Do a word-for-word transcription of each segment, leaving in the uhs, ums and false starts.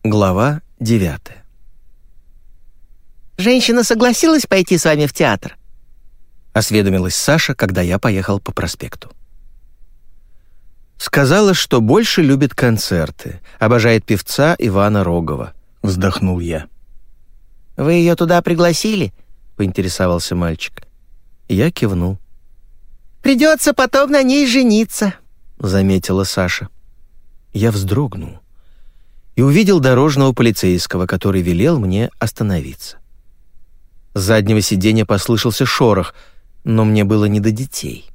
Глава девятая. «Женщина согласилась пойти с вами в театр?» — осведомилась Саша, когда я поехал по проспекту. «Сказала, что больше любит концерты, обожает певца Ивана Рогова», — вздохнул я. «Вы ее туда пригласили?» — поинтересовался мальчик. Я кивнул. «Придется потом на ней жениться», — заметила Саша. Я вздрогнул и увидел дорожного полицейского, который велел мне остановиться. С заднего сиденья послышался шорох, но мне было не до детей.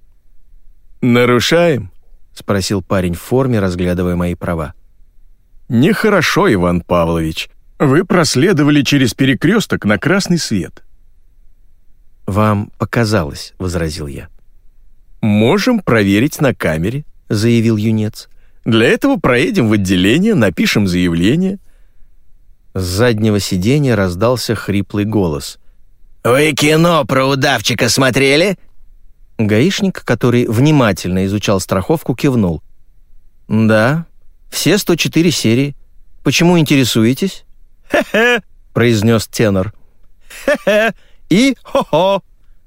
«Нарушаем?» — спросил парень в форме, разглядывая мои права. «Нехорошо, Иван Павлович. Вы проследовали через перекресток на красный свет». «Вам показалось», — возразил я. «Можем проверить на камере», — заявил юнец. «Для этого проедем в отделение, напишем заявление». С заднего сиденья раздался хриплый голос. «Вы кино про удавчика смотрели?» Гаишник, который внимательно изучал страховку, кивнул. «Да, все сто четыре серии. Почему интересуетесь?» «Хе-хе», — произнес тенор. «Хе-хе и хо-хо».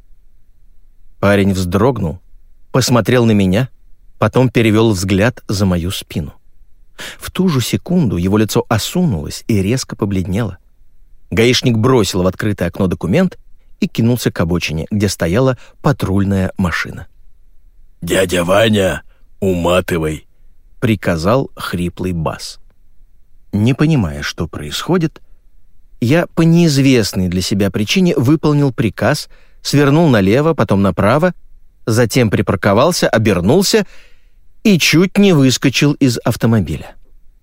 Парень вздрогнул, посмотрел на меня, потом перевел взгляд за мою спину. В ту же секунду его лицо осунулось и резко побледнело. Гаишник бросил в открытое окно документ и кинулся к обочине, где стояла патрульная машина. «Дядя Ваня, уматывай», — приказал хриплый бас. Не понимая, что происходит, я по неизвестной для себя причине выполнил приказ, свернул налево, потом направо, затем припарковался, обернулся и чуть не выскочил из автомобиля.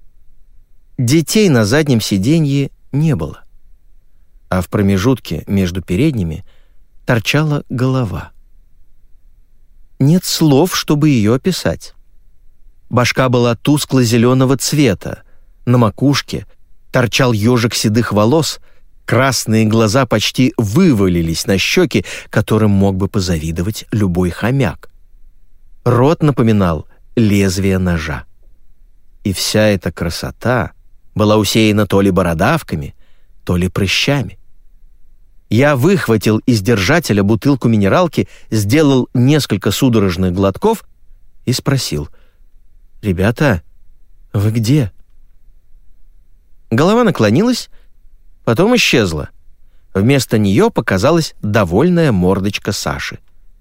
Детей на заднем сиденье не было, а в промежутке между передними торчала голова. Нет слов, чтобы ее описать. Башка была тускло-зеленого цвета, на макушке торчал ежик седых волос, красные глаза почти вывалились на щеки, которым мог бы позавидовать любой хомяк. Рот напоминал лезвие ножа. И вся эта красота была усеяна то ли бородавками, то ли прыщами. Я выхватил из держателя бутылку минералки, сделал несколько судорожных глотков и спросил: «Ребята, вы где?» Голова наклонилась, потом исчезла. Вместо нее показалась довольная мордочка Саши.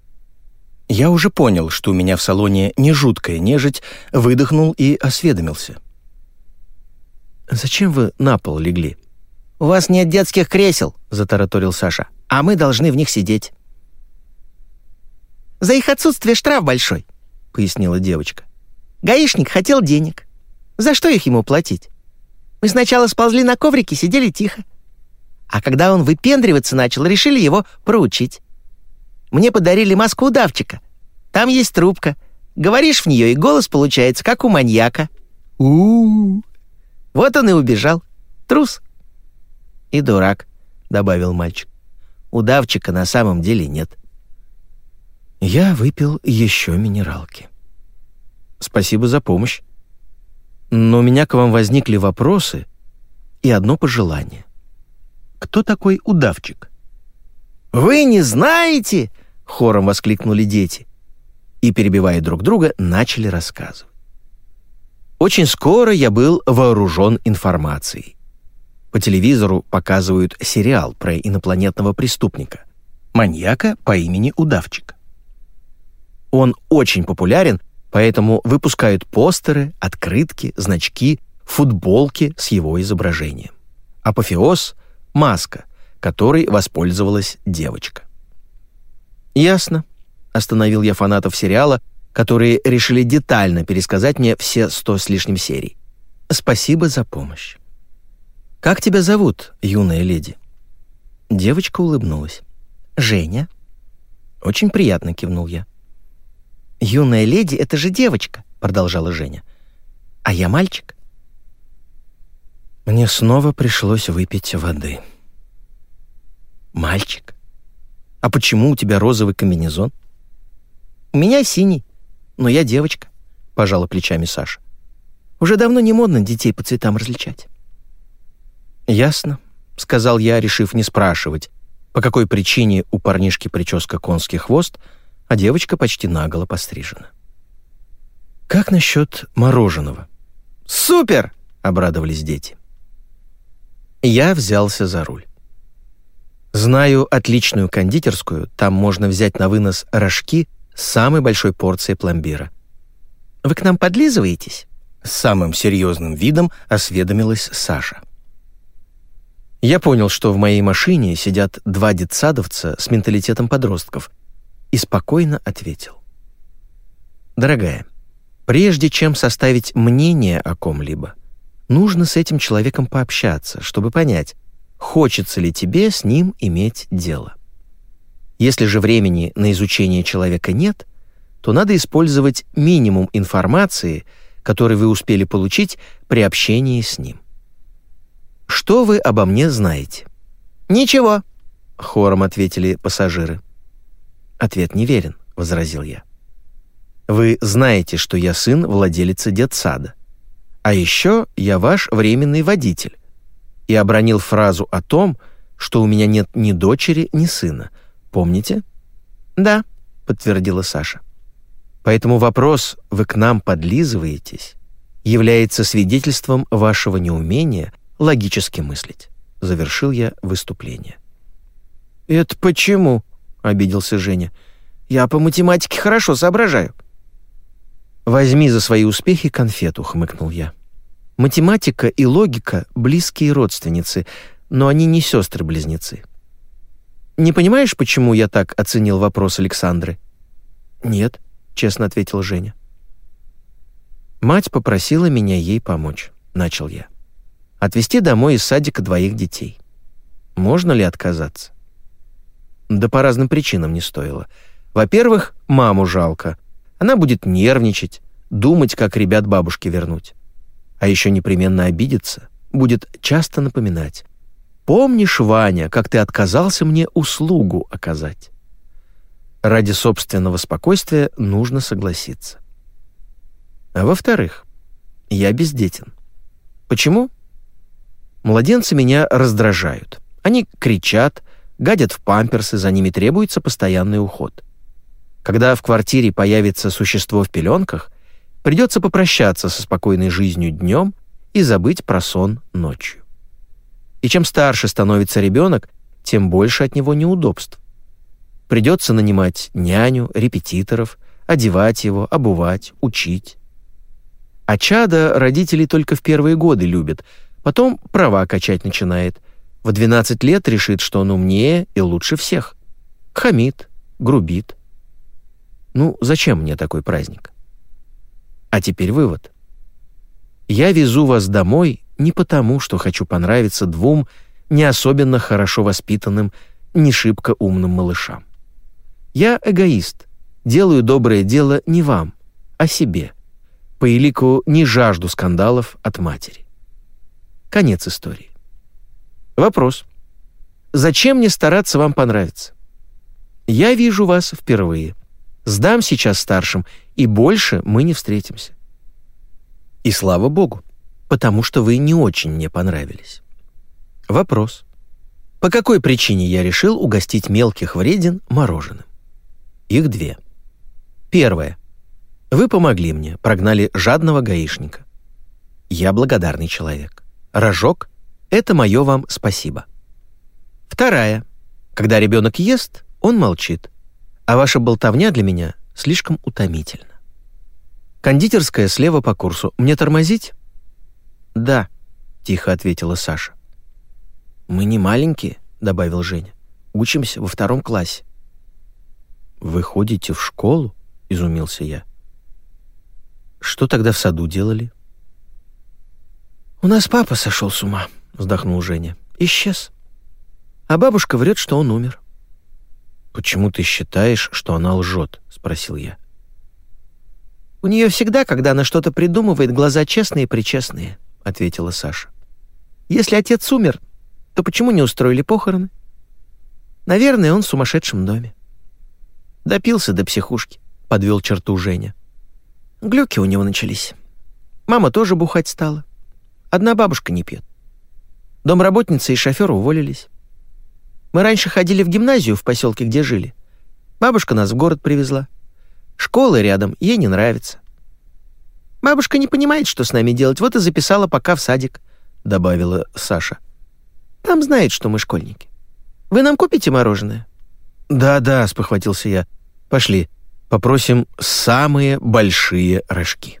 Я уже понял, что у меня в салоне не жуткая нежить, выдохнул и осведомился. «Зачем вы на пол легли?» «У вас нет детских кресел», — затараторил Саша. «а мы должны в них сидеть». «За их отсутствие штраф большой», — пояснила девочка. «Гаишник хотел денег. За что их ему платить? Мы сначала сползли на коврике, сидели тихо. А когда он выпендриваться начал, решили его проучить. Мне подарили маску удавчика. Там есть трубка. Говоришь в нее, и голос получается, как у маньяка. У-у-у. Вот он и убежал. Трус. И дурак», — добавил мальчик. «Удавчика на самом деле нет». Я выпил еще минералки. «Спасибо за помощь. Но у меня к вам возникли вопросы и одно пожелание. Кто такой удавчик?» «Вы не знаете?» — хором воскликнули дети и, перебивая друг друга, начали рассказывать. Очень скоро я был вооружен информацией. По телевизору показывают сериал про инопланетного преступника, маньяка по имени Удавчик. Он очень популярен, поэтому выпускают постеры, открытки, значки, футболки с его изображением. Апофеоз — маска, которой воспользовалась девочка. «Ясно», — остановил я фанатов сериала, которые решили детально пересказать мне все сто с лишним серий. «Спасибо за помощь». «Как тебя зовут, юная леди?» Девочка улыбнулась. «Женя». «Очень приятно», — кивнул я. «Юная леди — это же девочка», — продолжала Женя. «А я мальчик». Мне снова пришлось выпить воды. «Мальчик? А почему у тебя розовый комбинезон?» «У меня синий, но я девочка», — пожала плечами Саша. «Уже давно не модно детей по цветам различать». «Ясно», — сказал я, решив не спрашивать, по какой причине у парнишки прическа конский хвост, а девочка почти наголо пострижена. «Как насчет мороженого?» «Супер!» — обрадовались дети. Я взялся за руль. Знаю отличную кондитерскую, там можно взять на вынос рожки с самой большой порцией пломбира. «Вы к нам подлизываетесь?» С самым серьезным видом осведомилась Саша. Я понял, что в моей машине сидят два детсадовца с менталитетом подростков, и спокойно ответил. «Дорогая, прежде чем составить мнение о ком-либо, нужно с этим человеком пообщаться, чтобы понять, хочется ли тебе с ним иметь дело. Если же времени на изучение человека нет, то надо использовать минимум информации, который вы успели получить при общении с ним. Что вы обо мне знаете?» «Ничего», — хором ответили пассажиры. «Ответ неверен», — возразил я. «Вы знаете, что я сын владелицы детсада. А еще я ваш временный водитель». И обронил фразу о том, что у меня нет ни дочери, ни сына. Помните? «Да», — подтвердила Саша. «Поэтому вопрос «вы к нам подлизываетесь» является свидетельством вашего неумения логически мыслить», — завершил я выступление. «Это почему?» — обиделся Женя. «Я по математике хорошо соображаю». «Возьми за свои успехи конфету», — хмыкнул я. «Математика и логика — близкие родственницы, но они не сестры-близнецы. Не понимаешь, почему я так оценил вопрос Александры?» «Нет», — честно ответил Женя. «Мать попросила меня ей помочь», — начал я. «Отвезти домой из садика двоих детей. Можно ли отказаться?» Да по разным причинам не стоило. Во-первых, маму жалко. Она будет нервничать, думать, как ребят бабушке вернуть. А еще непременно обидится, будет часто напоминать. «Помнишь, Ваня, как ты отказался мне услугу оказать?» Ради собственного спокойствия нужно согласиться. А во-вторых, я бездетен. Почему? Младенцы меня раздражают. Они кричат, гадят в памперсы, за ними требуется постоянный уход. Когда в квартире появится существо в пеленках, придется попрощаться со спокойной жизнью днем и забыть про сон ночью. И чем старше становится ребенок, тем больше от него неудобств. Придется нанимать няню, репетиторов, одевать его, обувать, учить. А чадо родители только в первые годы любят, потом права качать начинает. В двенадцать лет решит, что он умнее и лучше всех. Хамит, грубит. Ну, зачем мне такой праздник? А теперь вывод. Я везу вас домой не потому, что хочу понравиться двум не особенно хорошо воспитанным, не шибко умным малышам. Я эгоист, делаю доброе дело не вам, а себе. По элику не жажду скандалов от матери. Конец истории. Вопрос. Зачем мне стараться вам понравиться? Я вижу вас впервые. Сдам сейчас старшим, и больше мы не встретимся. И слава богу, потому что вы не очень мне понравились. Вопрос. По какой причине я решил угостить мелких вреден мороженым? Их две. Первое. Вы помогли мне, прогнали жадного гаишника. Я благодарный человек. Рожок — это мое вам спасибо. Вторая. Когда ребенок ест, он молчит, а ваша болтовня для меня слишком утомительна. Кондитерская слева по курсу. Мне тормозить? Да, тихо ответила Саша. Мы не маленькие, добавил Женя. Учимся во втором классе. Вы ходите в школу? Изумился я. Что тогда в саду делали? У нас папа сошел с ума, вздохнул Женя. Исчез. А бабушка врет, что он умер. Почему ты считаешь, что она лжет? Спросил я. У нее всегда, когда она что-то придумывает, глаза честные-пречестные, ответила Саша. Если отец умер, то почему не устроили похороны? Наверное, он в сумасшедшем доме. Допился до психушки, подвел черту Женя. Глюки у него начались. Мама тоже бухать стала. Одна бабушка не пьет. Домработница и шофер уволились. Мы раньше ходили в гимназию в поселке, где жили. Бабушка нас в город привезла. Школа рядом, ей не нравится. Бабушка не понимает, что с нами делать, вот и записала пока в садик», — добавила Саша. «Там знает, что мы школьники. Вы нам купите мороженое?» «Да-да», — спохватился я. «Пошли, попросим самые большие рожки».